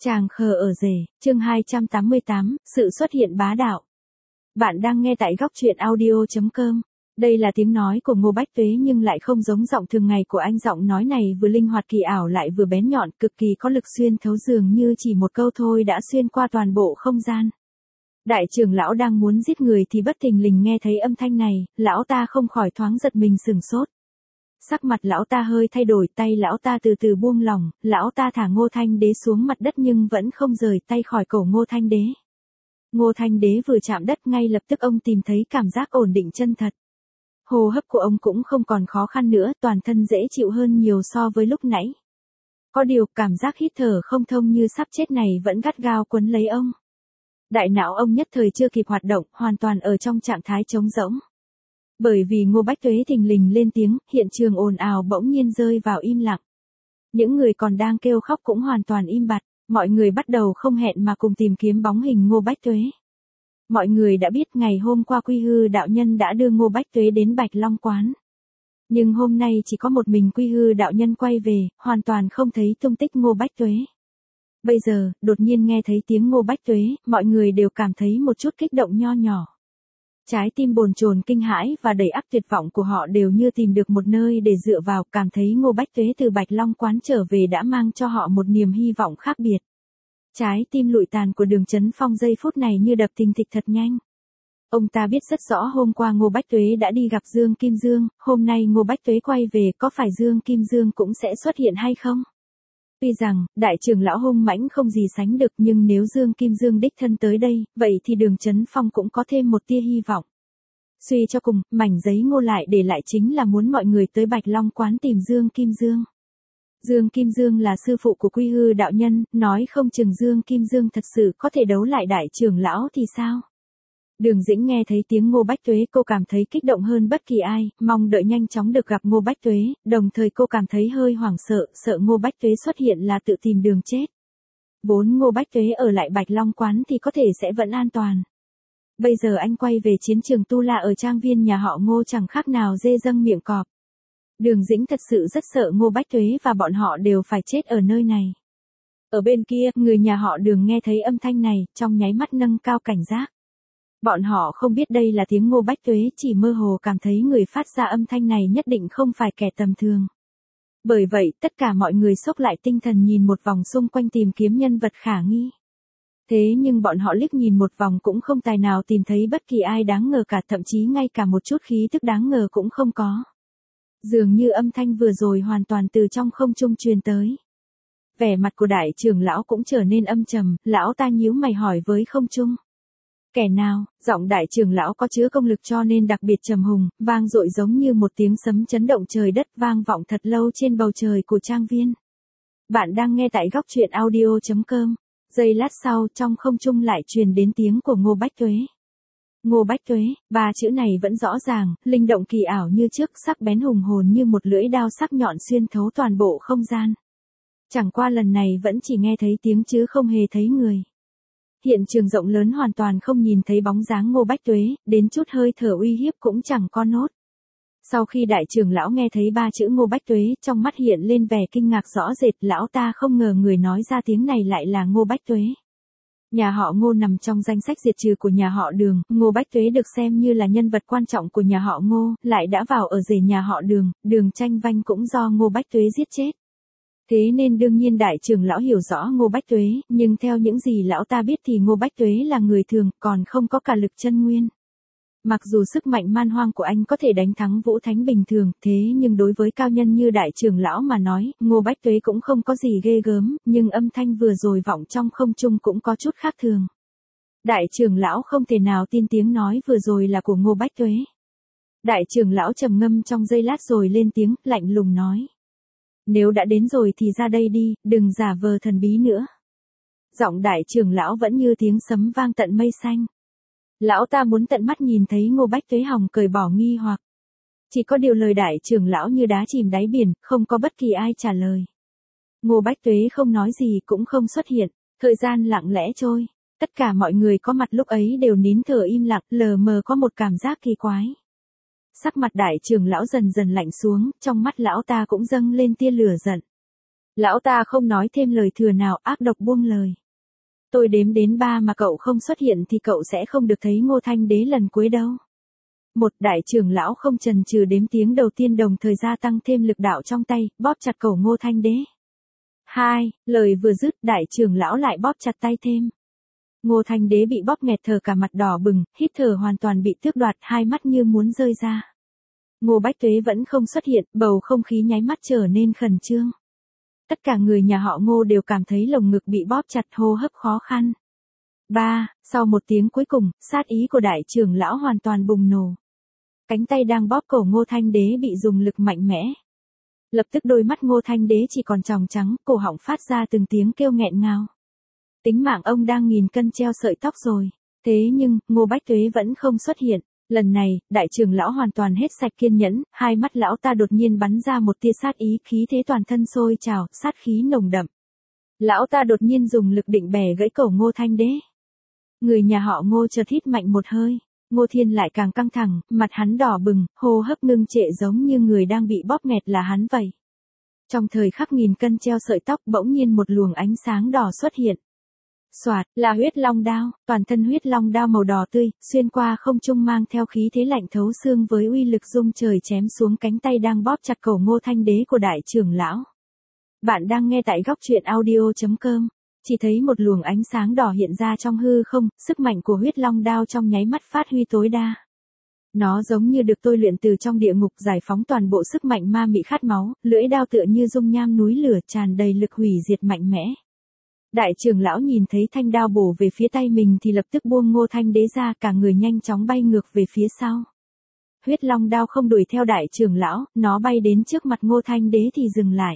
Chàng khờ ở rể, chương 288, sự xuất hiện bá đạo. Bạn đang nghe tại góc truyện audio.com. Đây là tiếng nói của Ngô Bách Tuế nhưng lại không giống giọng thường ngày của anh. Giọng nói này vừa linh hoạt kỳ ảo lại vừa bén nhọn, cực kỳ có lực xuyên thấu, dường như chỉ một câu thôi đã xuyên qua toàn bộ không gian. Đại trưởng lão đang muốn giết người thì bất thình lình nghe thấy âm thanh này, lão ta không khỏi thoáng giật mình sửng sốt. Sắc mặt lão ta hơi thay đổi, tay lão ta từ từ buông lỏng, lão ta thả Ngô Thanh Đế xuống mặt đất nhưng vẫn không rời tay khỏi cổ Ngô Thanh Đế. Ngô Thanh Đế vừa chạm đất ngay lập tức ông tìm thấy cảm giác ổn định chân thật. Hô hấp của ông cũng không còn khó khăn nữa, toàn thân dễ chịu hơn nhiều so với lúc nãy. Có điều, cảm giác hít thở không thông như sắp chết này vẫn gắt gao quấn lấy ông. Đại não ông nhất thời chưa kịp hoạt động, hoàn toàn ở trong trạng thái trống rỗng. Bởi vì Ngô Bách Tuế thình lình lên tiếng, hiện trường ồn ào bỗng nhiên rơi vào im lặng. Những người còn đang kêu khóc cũng hoàn toàn im bặt, mọi người bắt đầu không hẹn mà cùng tìm kiếm bóng hình Ngô Bách Tuế. Mọi người đã biết ngày hôm qua Quy Hư đạo nhân đã đưa Ngô Bách Tuế đến Bạch Long Quán. Nhưng hôm nay chỉ có một mình Quy Hư đạo nhân quay về, hoàn toàn không thấy tung tích Ngô Bách Tuế. Bây giờ, đột nhiên nghe thấy tiếng Ngô Bách Tuế, mọi người đều cảm thấy một chút kích động nho nhỏ. Trái tim bồn chồn kinh hãi và đầy ắp tuyệt vọng của họ đều như tìm được một nơi để dựa vào, cảm thấy Ngô Bách Tuế từ Bạch Long Quán trở về đã mang cho họ một niềm hy vọng khác biệt. Trái tim lụi tàn của Đường Chấn Phong giây phút này như đập thình thịch thật nhanh. Ông ta biết rất rõ hôm qua Ngô Bách Tuế đã đi gặp Dương Kim Dương, hôm nay Ngô Bách Tuế quay về có phải Dương Kim Dương cũng sẽ xuất hiện hay không? Tuy rằng, đại trưởng lão hung mãnh không gì sánh được nhưng nếu Dương Kim Dương đích thân tới đây, vậy thì Đường Chấn Phong cũng có thêm một tia hy vọng. Suy cho cùng, mảnh giấy Ngô lại để lại chính là muốn mọi người tới Bạch Long Quán tìm Dương Kim Dương. Dương Kim Dương là sư phụ của Quy Hư đạo nhân, nói không chừng Dương Kim Dương thật sự có thể đấu lại đại trưởng lão thì sao? Đường Dĩnh nghe thấy tiếng Ngô Bách Tuế, cô cảm thấy kích động hơn bất kỳ ai, mong đợi nhanh chóng được gặp Ngô Bách Tuế, đồng thời cô cảm thấy hơi hoảng sợ, sợ Ngô Bách Tuế xuất hiện là tự tìm đường chết. Vốn Ngô Bách Tuế ở lại Bạch Long Quán thì có thể sẽ vẫn an toàn. Bây giờ anh quay về chiến trường tu la ở trang viên nhà họ Ngô chẳng khác nào dê dâng miệng cọp. Đường Dĩnh thật sự rất sợ Ngô Bách Tuế và bọn họ đều phải chết ở nơi này. Ở bên kia, người nhà họ Đường nghe thấy âm thanh này, trong nháy mắt nâng cao cảnh giác. Bọn họ không biết đây là tiếng Ngô Bách Tuế, chỉ mơ hồ cảm thấy người phát ra âm thanh này nhất định không phải kẻ tầm thường. Bởi vậy, tất cả mọi người xốc lại tinh thần nhìn một vòng xung quanh tìm kiếm nhân vật khả nghi. Thế nhưng bọn họ liếc nhìn một vòng cũng không tài nào tìm thấy bất kỳ ai đáng ngờ cả, thậm chí ngay cả một chút khí tức đáng ngờ cũng không có. Dường như âm thanh vừa rồi hoàn toàn từ trong không trung truyền tới. Vẻ mặt của đại trưởng lão cũng trở nên âm trầm, lão ta nhíu mày hỏi với không trung. Kẻ nào? Giọng đại trưởng lão có chứa công lực cho nên đặc biệt trầm hùng, vang dội giống như một tiếng sấm chấn động trời đất, vang vọng thật lâu trên bầu trời của trang viên. Bạn đang nghe tại góc truyện audio.com. Giây lát sau, trong không trung lại truyền đến tiếng của Ngô Bách Tuế. Ngô Bách Tuế, ba chữ này vẫn rõ ràng, linh động kỳ ảo như trước, sắc bén hùng hồn như một lưỡi đao sắc nhọn xuyên thấu toàn bộ không gian. Chẳng qua lần này vẫn chỉ nghe thấy tiếng chứ không hề thấy người. Hiện trường rộng lớn hoàn toàn không nhìn thấy bóng dáng Ngô Bách Tuế, đến chút hơi thở uy hiếp cũng chẳng có nốt. Sau khi đại trưởng lão nghe thấy ba chữ Ngô Bách Tuế, trong mắt hiện lên vẻ kinh ngạc rõ rệt, lão ta không ngờ người nói ra tiếng này lại là Ngô Bách Tuế. Nhà họ Ngô nằm trong danh sách diệt trừ của nhà họ Đường, Ngô Bách Tuế được xem như là nhân vật quan trọng của nhà họ Ngô, lại đã vào ở rể nhà họ Đường, Đường Tranh Vanh cũng do Ngô Bách Tuế giết chết. Thế nên đương nhiên đại trưởng lão hiểu rõ Ngô Bách Tuế, nhưng theo những gì lão ta biết thì Ngô Bách Tuế là người thường, còn không có cả lực chân nguyên. Mặc dù sức mạnh man hoang của anh có thể đánh thắng Vũ Thánh bình thường, thế nhưng đối với cao nhân như đại trưởng lão mà nói, Ngô Bách Tuế cũng không có gì ghê gớm, nhưng âm thanh vừa rồi vọng trong không trung cũng có chút khác thường. Đại trưởng lão không thể nào tin tiếng nói vừa rồi là của Ngô Bách Tuế. Đại trưởng lão trầm ngâm trong giây lát rồi lên tiếng, lạnh lùng nói. Nếu đã đến rồi thì ra đây đi, đừng giả vờ thần bí nữa. Giọng đại trưởng lão vẫn như tiếng sấm vang tận mây xanh. Lão ta muốn tận mắt nhìn thấy Ngô Bách Tuế hòng cởi bỏ nghi hoặc. Chỉ có điều lời đại trưởng lão như đá chìm đáy biển, không có bất kỳ ai trả lời. Ngô Bách Tuế không nói gì cũng không xuất hiện, thời gian lặng lẽ trôi. Tất cả mọi người có mặt lúc ấy đều nín thở im lặng, lờ mờ có một cảm giác kỳ quái. Sắc mặt đại trưởng lão dần dần lạnh xuống, trong mắt lão ta cũng dâng lên tia lửa giận. Lão ta không nói thêm lời thừa nào, ác độc buông lời. Tôi đếm đến 3 mà cậu không xuất hiện thì cậu sẽ không được thấy Ngô Thanh Đế lần cuối đâu. Một, đại trưởng lão không chần chừ đếm tiếng đầu tiên đồng thời gia tăng thêm lực đạo trong tay, bóp chặt cổ Ngô Thanh Đế. 2, lời vừa dứt, đại trưởng lão lại bóp chặt tay thêm. Ngô Thanh Đế bị bóp nghẹt thở cả mặt đỏ bừng, hít thở hoàn toàn bị tước đoạt, hai mắt như muốn rơi ra. Ngô Bách Tuế vẫn không xuất hiện, bầu không khí nháy mắt trở nên khẩn trương. Tất cả người nhà họ Ngô đều cảm thấy lồng ngực bị bóp chặt, hô hấp khó khăn. 3, sau một tiếng cuối cùng, sát ý của đại trưởng lão hoàn toàn bùng nổ. Cánh tay đang bóp cổ Ngô Thanh Đế bị dùng lực mạnh mẽ. Lập tức đôi mắt Ngô Thanh Đế chỉ còn tròng trắng, cổ họng phát ra từng tiếng kêu nghẹn ngào. Tính mạng ông đang nghìn cân treo sợi tóc rồi. Thế nhưng, Ngô Bách Tuế vẫn không xuất hiện. Lần này, đại trưởng lão hoàn toàn hết sạch kiên nhẫn, hai mắt lão ta đột nhiên bắn ra một tia sát ý, khí thế toàn thân sôi trào, sát khí nồng đậm. Lão ta đột nhiên dùng lực định bẻ gãy cổ Ngô Thanh Đế. Người nhà họ Ngô chợt hít mạnh một hơi, Ngô Thiên lại càng căng thẳng, mặt hắn đỏ bừng, hô hấp ngưng trệ giống như người đang bị bóp nghẹt là hắn vậy. Trong thời khắc nghìn cân treo sợi tóc bỗng nhiên một luồng ánh sáng đỏ xuất hiện. Soạt, là huyết long đao, toàn thân huyết long đao màu đỏ tươi, xuyên qua không trung mang theo khí thế lạnh thấu xương với uy lực rung trời chém xuống cánh tay đang bóp chặt cổ Ngô Thanh Đế của đại trưởng lão. Bạn đang nghe tại góc truyện audio.com. Chỉ thấy một luồng ánh sáng đỏ hiện ra trong hư không, sức mạnh của huyết long đao trong nháy mắt phát huy tối đa. Nó giống như được tôi luyện từ trong địa ngục, giải phóng toàn bộ sức mạnh ma mị khát máu, lưỡi đao tựa như dung nham núi lửa tràn đầy lực hủy diệt mạnh mẽ. Đại trưởng lão nhìn thấy thanh đao bổ về phía tay mình thì lập tức buông Ngô Thanh Đế ra, cả người nhanh chóng bay ngược về phía sau. Huyết long đao không đuổi theo đại trưởng lão, nó bay đến trước mặt Ngô Thanh Đế thì dừng lại.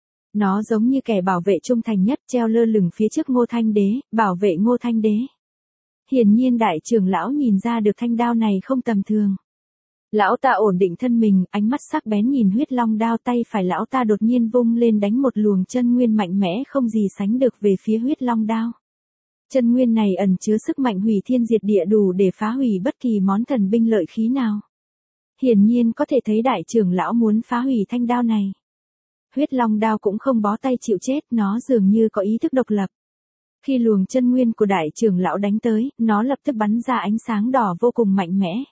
Nó giống như kẻ bảo vệ trung thành nhất treo lơ lửng phía trước Ngô Thanh Đế, bảo vệ Ngô Thanh Đế. Hiển nhiên đại trưởng lão nhìn ra được thanh đao này không tầm thường. Lão ta ổn định thân mình, ánh mắt sắc bén nhìn huyết long đao, tay phải lão ta đột nhiên vung lên đánh một luồng chân nguyên mạnh mẽ không gì sánh được về phía huyết long đao. Chân nguyên này ẩn chứa sức mạnh hủy thiên diệt địa đủ để phá hủy bất kỳ món thần binh lợi khí nào. Hiển nhiên có thể thấy đại trưởng lão muốn phá hủy thanh đao này. Huyết long đao cũng không bó tay chịu chết, nó dường như có ý thức độc lập. Khi luồng chân nguyên của đại trưởng lão đánh tới, nó lập tức bắn ra ánh sáng đỏ vô cùng mạnh mẽ.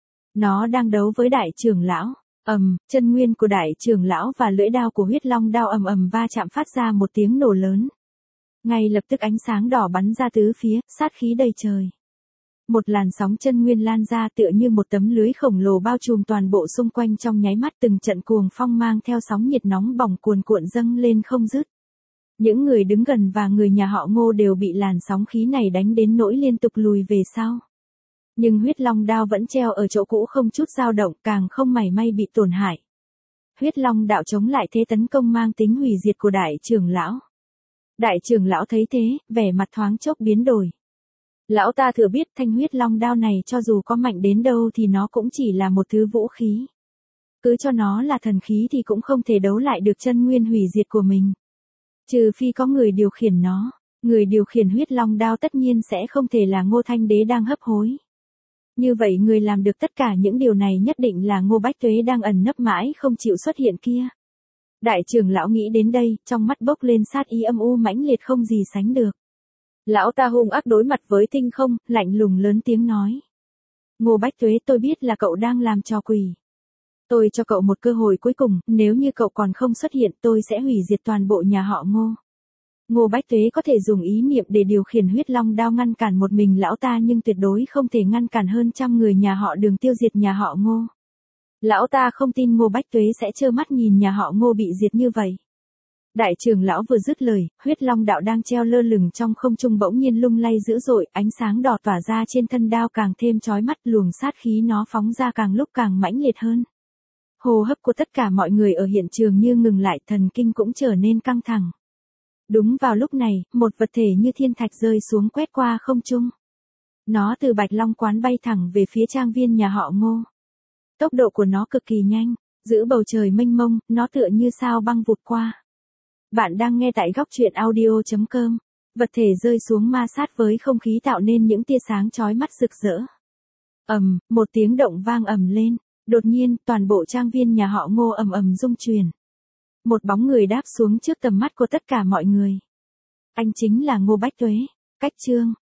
Nó đang đấu với đại trưởng lão. Chân nguyên của đại trưởng lão và lưỡi đao của huyết long đao ầm ầm va chạm phát ra một tiếng nổ lớn. Ngay lập tức ánh sáng đỏ bắn ra tứ phía, sát khí đầy trời. Một làn sóng chân nguyên lan ra tựa như một tấm lưới khổng lồ bao trùm toàn bộ xung quanh, trong nháy mắt từng trận cuồng phong mang theo sóng nhiệt nóng bỏng cuồn cuộn dâng lên không dứt. Những người đứng gần và người nhà họ Ngô đều bị làn sóng khí này đánh đến nỗi liên tục lùi về sau. Nhưng huyết long đao vẫn treo ở chỗ cũ không chút dao động, càng không mảy may bị tổn hại. Huyết long đạo chống lại thế tấn công mang tính hủy diệt của đại trưởng lão. Đại trưởng lão thấy thế, vẻ mặt thoáng chốc biến đổi. Lão ta thừa biết thanh huyết long đao này cho dù có mạnh đến đâu thì nó cũng chỉ là một thứ vũ khí. Cứ cho nó là thần khí thì cũng không thể đấu lại được chân nguyên hủy diệt của mình. Trừ phi có người điều khiển nó, người điều khiển huyết long đao tất nhiên sẽ không thể là Ngô Thanh Đế đang hấp hối. Như vậy người làm được tất cả những điều này nhất định là Ngô Bách Tuế đang ẩn nấp mãi không chịu xuất hiện kia. Đại trưởng lão nghĩ đến đây, trong mắt bốc lên sát ý âm u mãnh liệt không gì sánh được. Lão ta hung ác đối mặt với tinh không, lạnh lùng lớn tiếng nói. Ngô Bách Tuế, tôi biết là cậu đang làm trò quỷ. Tôi cho cậu một cơ hội cuối cùng, nếu như cậu còn không xuất hiện tôi sẽ hủy diệt toàn bộ nhà họ Ngô. Ngô Bách Tuế có thể dùng ý niệm để điều khiển huyết long đao ngăn cản một mình lão ta, nhưng tuyệt đối không thể ngăn cản hơn trăm người nhà họ Đường tiêu diệt nhà họ Ngô. Lão ta không tin Ngô Bách Tuế sẽ trơ mắt nhìn nhà họ Ngô bị diệt như vậy. Đại trưởng lão vừa dứt lời, huyết long đạo đang treo lơ lửng trong không trung bỗng nhiên lung lay dữ dội, ánh sáng đỏ tỏa ra trên thân đao càng thêm chói mắt, luồng sát khí nó phóng ra càng lúc càng mãnh liệt hơn. Hô hấp của tất cả mọi người ở hiện trường như ngừng lại, thần kinh cũng trở nên căng thẳng. Đúng vào lúc này, một vật thể như thiên thạch rơi xuống quét qua không trung. Nó từ Bạch Long quán bay thẳng về phía trang viên nhà họ Ngô. Tốc độ của nó cực kỳ nhanh, giữa bầu trời mênh mông, nó tựa như sao băng vụt qua. Bạn đang nghe tại góc truyện audio.com. Vật thể rơi xuống ma sát với không khí tạo nên những tia sáng chói mắt rực rỡ. Một tiếng động vang ầm lên. Đột nhiên, toàn bộ trang viên nhà họ Ngô ầm ầm rung chuyển. Một bóng người đáp xuống trước tầm mắt của tất cả mọi người. Anh chính là Ngô Bách Tuế. Cách chương